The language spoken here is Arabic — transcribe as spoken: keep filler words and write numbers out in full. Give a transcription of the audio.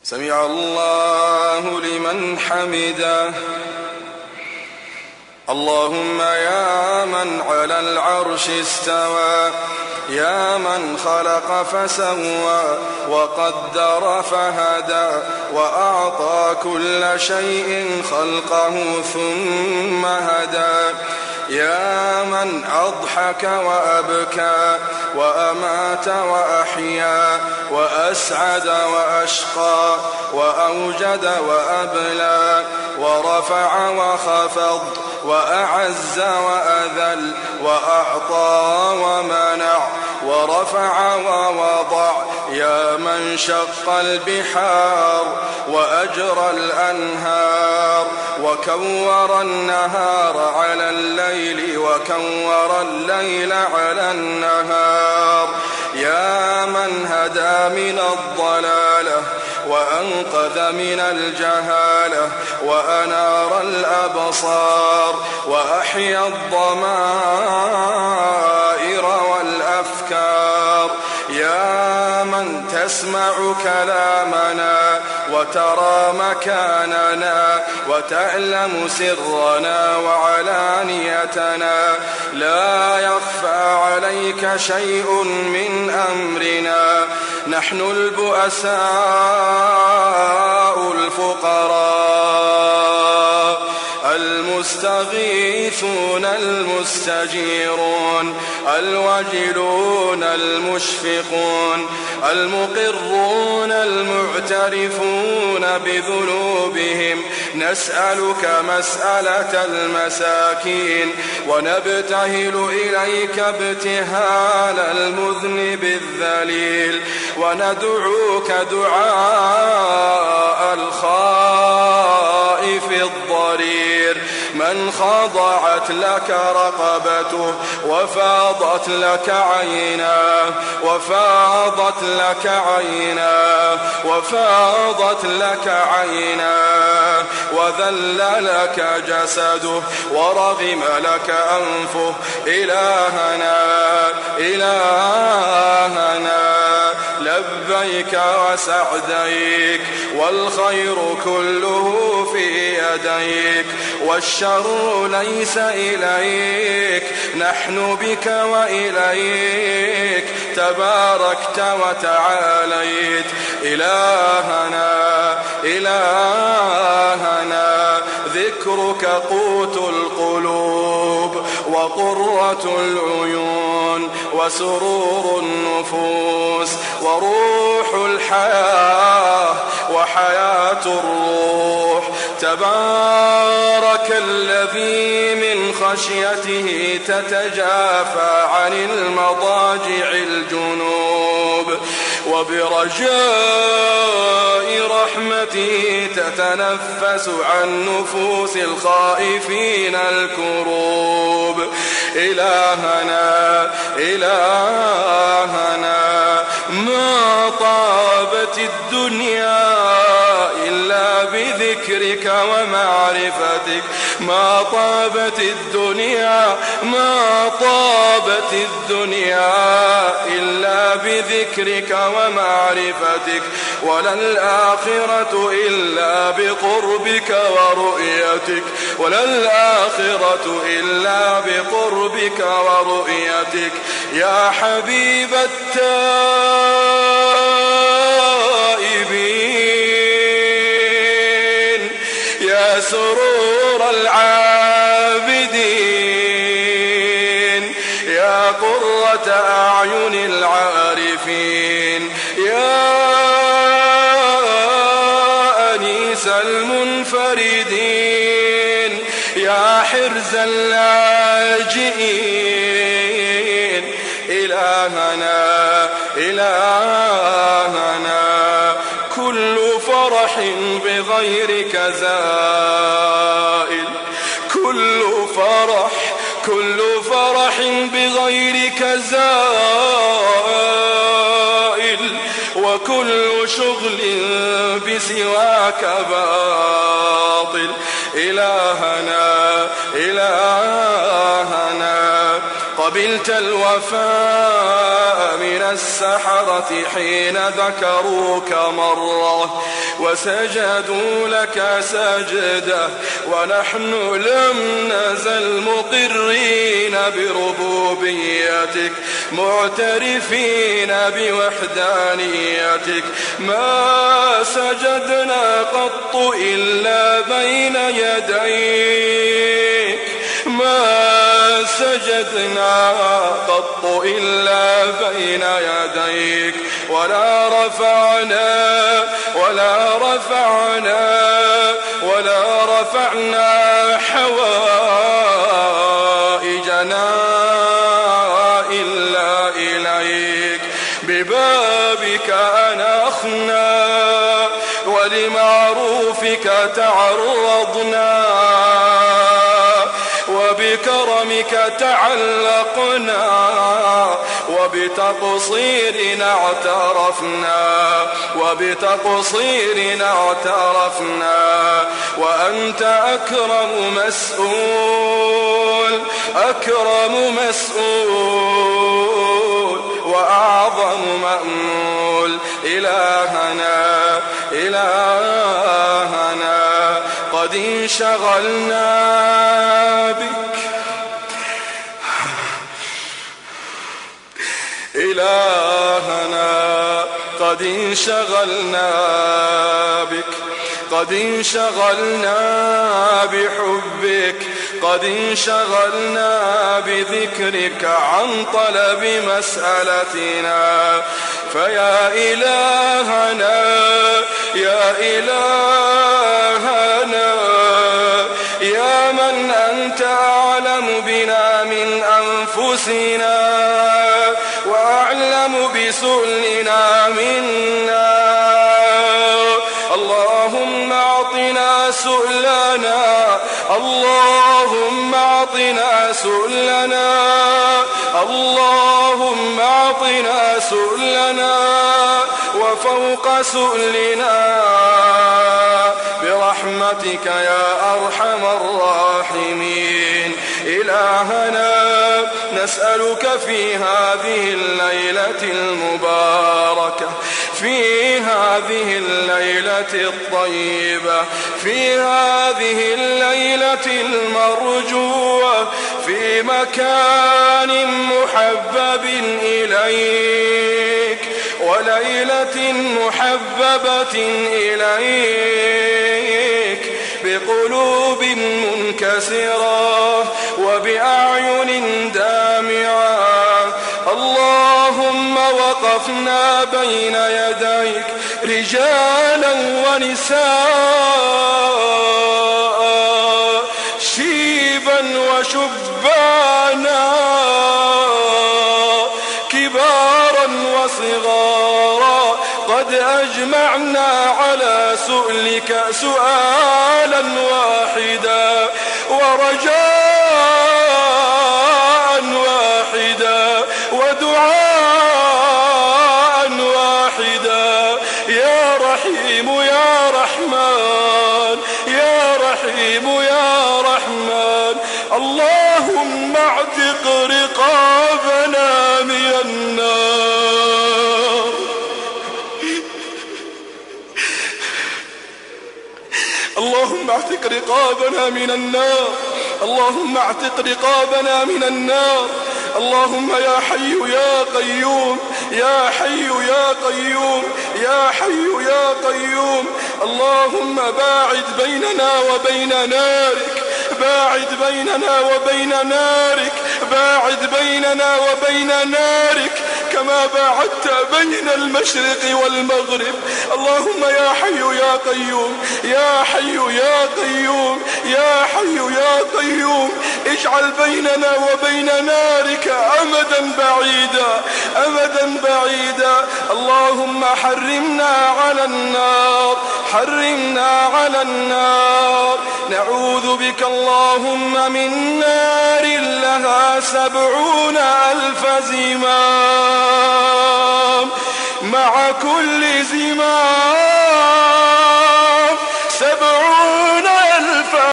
سمع الله لمن حمده. اللهم يا من على العرش استوى، يا من خلق فسوى وقدر فهدى، وأعطى كل شيء خلقه ثم هدى، يا من أضحك وأبكى وأمات وأحيا وأسعد وأشقى وأوجد وأبلى ورفع وخفض وأعز وأذل وأعطى ومنع ورفع ووضع، يا من شق البحار وأجرى الأنهار وكور النهار على الليل وكور الليل على النهار، يا من هدى من الضلالة وأنقذ من الجهالة وأنار الأبصار وأحيا الضمائر والأفكار، يا من تسمع كلامنا وترى مكاننا وتعلم سرنا وعلانيتنا، لا يخفى عليك شيء من أمرنا، نحن البؤساء الفقراء المستغيثون المستجيرون الوجلون المشفقون المقرون المعترفون بذنوبهم، نسألك مسألة المساكين ونبتهل إليك ابتهال المذنب الذليل، وندعوك دعاء الخائف الضرير من خضعت لك رقبته وفاضت لك عيناه وفاضت لك عيناه وفاضت لك عيناه وذل لك جسده ورغم لك أنفه، إلهنا إلهنا لبيك وسعديك، والخير كله في يديك والشر ليس إليك، نحن بك وإليك تباركت وتعاليت، إلهنا إلهنا ذكرك قوت القلوب وقرة العيون وسرور النفوس وروح الحياة وحياة الروح، تبارك الذي من خشيته تتجافى عن المضاجع الجنوب، وبرجاء رحمته تتنفس عن نفوس الخائفين الكروب، إلهنا إلهنا ما طابت الدنيا إلا بذكرك ومعرفتك، ما طابت الدنيا ما طابت الدنيا إلا بذكرك ومعرفتك، ولا الآخرة إلا بقربك ورؤيتك، ولا الآخرة إلا بقربك ورؤيتك، يا حبيب التائبين، يا سرور العابدين، يا قرة أعين العارفين، يا أنيس المنفردين، يا حرز اللاجئين، إلهنا إلهنا كل فرح بغيرك زائل، كل فرح كل فرح بغيرك زائل، وكل شغل بسواك باطل، إلهنا إلهنا قبلت الوفاء من السحرة حين ذكروك مرة وسجدوا لك سجدة ونحن لم نزل مقرين بربوبيتك معترفين بوحدانيتك ما سجدنا قط إلا بين يديك ما سجدنا قط إلا بين يديك ولا رفعنا ولا رفعنا ولا رفعنا حوائجنا إلا إليك ببابك أنخنا ولمعروفك تعرضنا وبكرمك تعلقنا وبتقصيرنا اعترفنا وبتقصيرنا اعترفنا وأنت أكرم مسؤول أكرم مسؤول وأعظم مأمول إلهنا إلهنا قد انشغلنا بك إلهنا قد انشغلنا بك قد انشغلنا بحبك قد انشغلنا بذكرك عن طلب مسألتنا فيا إلهنا يا إلهنا يا من أنت أعلم بنا من أنفسنا وأعلم بسؤلنا منا اللهم أعطنا سؤلنا اللهم أعطنا سؤلنا اللهم أعطنا سؤلنا وفوق سؤلنا برحمتك يا أرحم الراحمين إلهنا نسألك في هذه الليلة المباركة في هذه الليلة الطيبة في هذه الليلة المرجوة في مكان محبب إليك وليلة محببة إليك بقلوب منكسرة وبأعين دامعة اللهم وقفنا بين يديك رجالا ونساء شيبا وشبانا كبارا وصغارا قد أجمعنا على سؤلك سؤالا واحدا ورجاء واحدا ودعاء واحدا يا رحيم يا رحمن يا رحيم يا رحمن اللهم اعتق رقابنا من النار اللهم اعتق رقابنا من النار اللهم اعتق رقابنا من النار اللهم يا حي يا قيوم يا حي يا قيوم يا حي يا قيوم اللهم باعد بيننا وبين نارك باعد بيننا وبين نارك باعد بيننا وبين نارك كما باعدت بين المشرق والمغرب اللهم يا حي يا قيوم يا حي يا قيوم يا حي يا قيوم اجعل بيننا وبين نارك أمدا بعيدا أمدا بعيدا اللهم حرمنا على النار حرمنا على النار نعوذ بك اللهم من نار لها سبعون ألف زمام مع كل زمام سبعون